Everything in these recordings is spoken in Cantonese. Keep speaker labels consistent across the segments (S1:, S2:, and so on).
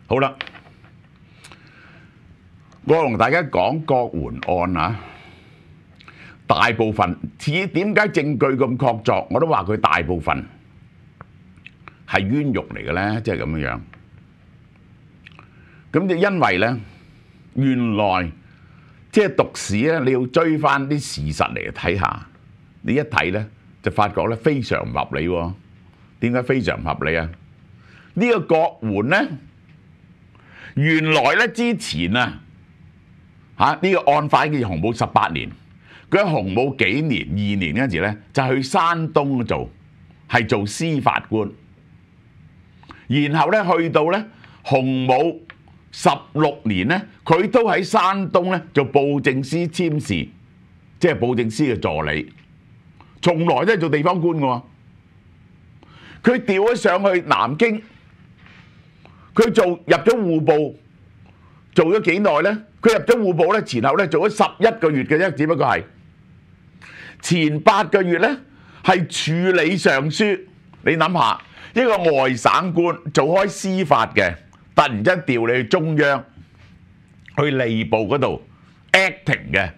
S1: 好啦，我同大家講郭媛案啊，大部分至於點解證據咁確鑿，我都話佢大部分係冤獄嚟嘅咧，即係咁樣。咁就因為咧，原來即係讀史咧，你要追翻啲事實嚟睇下，你一睇咧就發覺咧非常唔合理喎。點解非常唔合理啊？呢個郭媛咧，原來咧之前啊呢個案發嘅洪武18年，佢喺洪武幾年2年嗰陣時咧，就去山東做，係做司法官。然後咧去到咧洪武16年咧，佢都喺山東咧做布政司簽事，即係布政司嘅助理，從來都係做地方官嘅喎。佢調咗上去南京，佢入咗戶部，做咗幾耐咧？佢入咗戶部咧，前後咧做咗11個月嘅啫，只不過係前8個月咧係處理上書。你諗下，一個外省官做開司法嘅，突然間調你去中央去吏部嗰度 acting 嘅，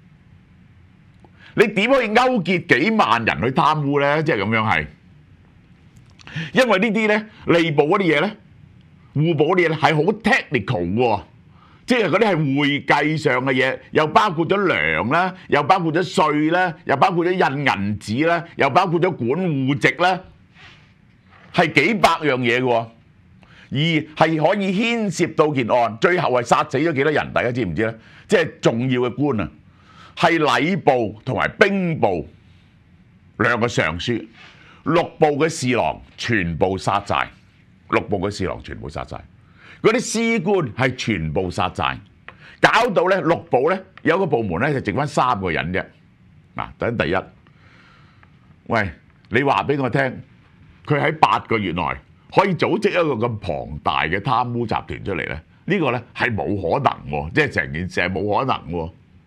S1: 你點可以勾結幾萬人去貪污咧？即係咁樣係。因為呢啲咧吏部嗰啲嘢咧，戶部嗰啲嘢係好 technical 喎，即係嗰啲係會計上嘅嘢，又包括咗糧啦，又包括咗稅啦，又包括咗印銀紙啦，又包括咗管戶籍啦，係幾百樣嘢嘅喎，而係可以牽涉到件案，最後係殺死咗幾多人？大家知唔知咧？即係重要嘅官啊，係禮部同埋兵部兩個尚書。6部嘅侍郎全部殺晒，6部嘅侍郎全部殺晒，嗰啲司官係全部殺晒，搞到咧6部咧有個部門咧就剩翻3個人啫。嗱，第一，喂，你話俾我聽，佢喺8個月內可以組織一個咁龐大嘅貪污集團出嚟咧？呢個咧係冇可能喎，即係成件事係冇可能喎。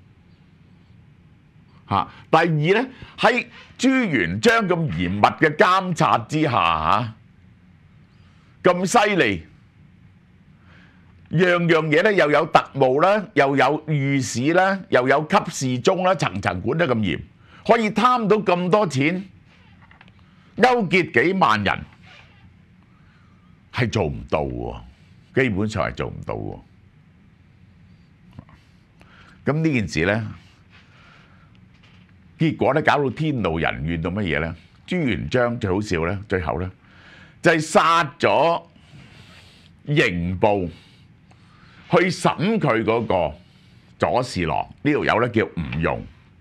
S1: 第二咧，喺朱元璋咁嚴密嘅監察之下咁犀利，樣樣嘢咧又有特務啦，又有御史啦，又有給事中啦，層層管得咁嚴，可以貪到咁多錢，勾結幾萬人係做唔到喎，基本上係做唔到喎。咁呢件事咧，結果咧搞到天怒人怨到乜嘢咧？朱元璋最好笑咧，最後咧就係殺咗刑部去審佢嗰個左侍郎，呢條友咧叫吳用。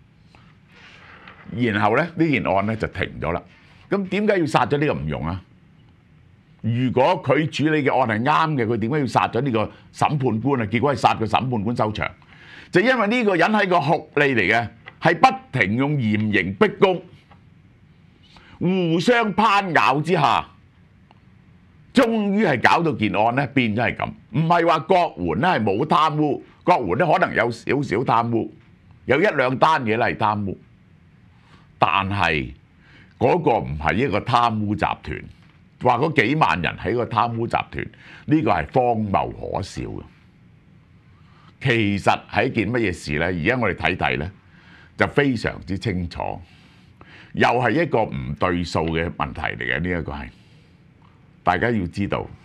S1: 然後咧呢件案咧就停咗啦。咁點解要殺咗呢個吳用啊？如果佢處理嘅案係啱嘅，佢點解要殺咗呢個審判官啊？結果係殺個審判官收場，就因為呢個人係個酷吏嚟嘅。係不停用嚴刑逼供，互相攀咬之下，終於係搞到件案咧變咗係咁。唔係話郭媛咧係冇貪污，郭媛咧可能有少少貪污，有1、2單嘢咧係貪污，但係嗰個唔係一個貪污集團，話嗰幾萬人係一個貪污集團，呢個係荒謬可笑嘅。其實係一件乜嘢事咧？而家我哋睇睇咧，就非常之清楚，又係一個唔對數嘅問題嚟嘅。呢一個係大家要知道，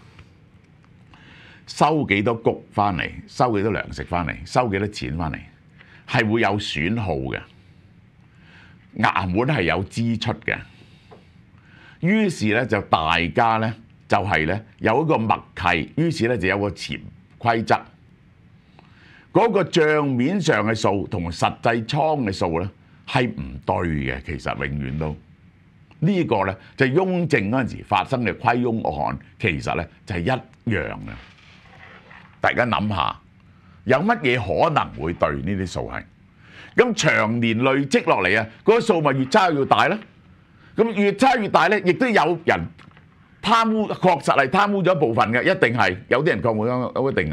S1: 收幾多谷翻嚟，收幾多糧食翻嚟，收幾多錢翻嚟，係會有損耗嘅。衙門係有支出嘅，於是咧就大家咧就係咧有一個默契，於是咧就有個潛規則。嗰個帳面上嘅數同實際倉嘅數咧係唔對嘅，其實永遠都呢個咧就係雍正嗰陣時發生嘅虧雍案，其實咧就係一樣嘅。大家諗下，有乜嘢可能會對呢啲數係？咁長年累積落嚟啊，嗰個數咪越差越大咧？咁越差越大咧，亦都有人貪污，確實係貪污咗一部分嘅，一定係有啲人確會一定。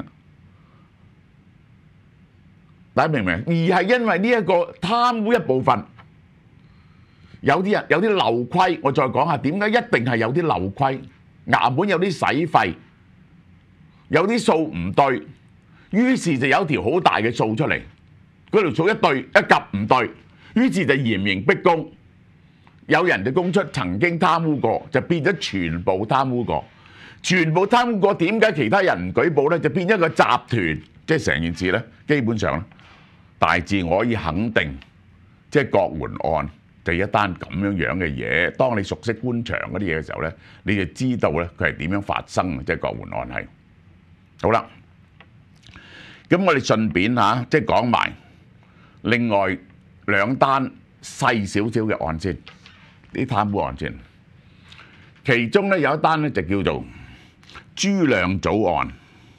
S1: 大家明唔明？而係因為呢一個貪污一部分，有啲人有啲漏規。我再講下點解一定係有啲漏規。衙門有啲使費有啲數唔對，於是就有條好大嘅數出嚟，嗰條數一對一夾唔對，於是就嚴刑逼供。有人就供出曾經貪污過，就變咗全部貪污過。全部貪污過，點解其他人唔舉報呢？就變咗個集團，即係成件事呢，基本上大致我可以肯定，即係郭援案就一單咁樣嘅嘢。當你熟悉官場嗰啲嘢嘅時候呢，你就知道呢，佢係點樣發生，即係郭援案係。好啦，咁我哋順便即係講埋另外兩單細少少嘅案先，啲貪污案先。其中呢有一單呢就叫做朱亮祖案。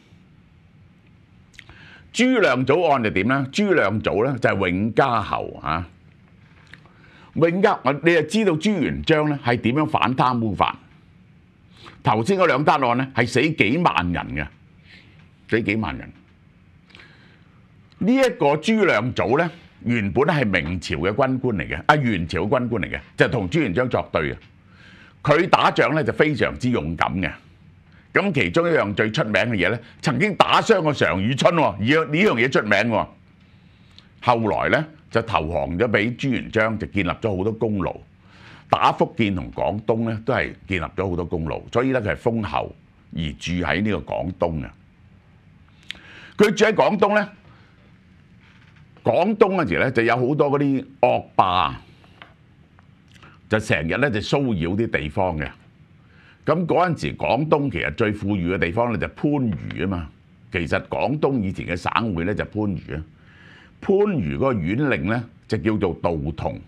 S1: 朱亮祖案就點呢？朱亮祖呢就係永嘉侯啊。永嘉，你就知道朱元璋呢係點樣反貪污法。頭先嗰兩單案呢係死幾萬人嘅，死幾萬人。呢一個朱亮祖呢原本係明朝嘅軍官嚟嘅，元朝嘅軍官嚟嘅，就同朱元璋作對嘅。佢打仗呢就非常之勇敢嘅。咁其中一樣最出名嘅嘢呢，曾經打傷過常遇春喎，而呢樣嘢出名喎。後來呢就投降咗俾朱元璋，就建立咗好多功勞。打福建同廣東呢都係建立咗好多功勞，所以呢佢係封侯而住喺呢個廣東嘅。佢住喺廣東呢，廣東嗰時呢就有好多嗰啲惡霸，就成日呢就騷擾啲地方嘅。咁嗰陣時，廣東其實最富裕嘅地方咧就番禺啊嘛。其實廣東以前嘅省會咧就番禺啊。番禺嗰個縣令咧就叫做杜同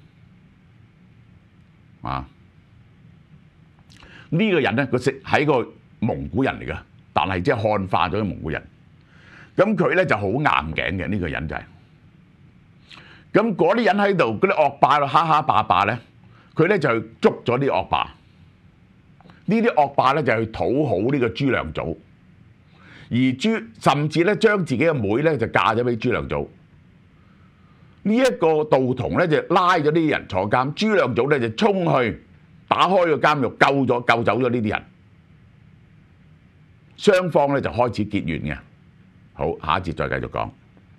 S1: 啊。呢個人咧佢係個蒙古人嚟㗎，但係即係漢化咗嘅蒙古人。咁佢咧就好硬頸嘅，呢個人就係。咁嗰啲人喺度，嗰啲惡霸喺度蝦蝦霸霸咧，佢咧就捉咗啲惡霸。呢啲惡霸咧就去討好呢個朱亮祖，而甚至咧將自己嘅妹咧就嫁咗俾朱亮祖。呢一個杜同咧就拉咗啲人坐監，朱亮祖咧就衝去打開個監獄，救走咗呢啲人。雙方咧就開始結怨嘅。好，下一節再繼續講。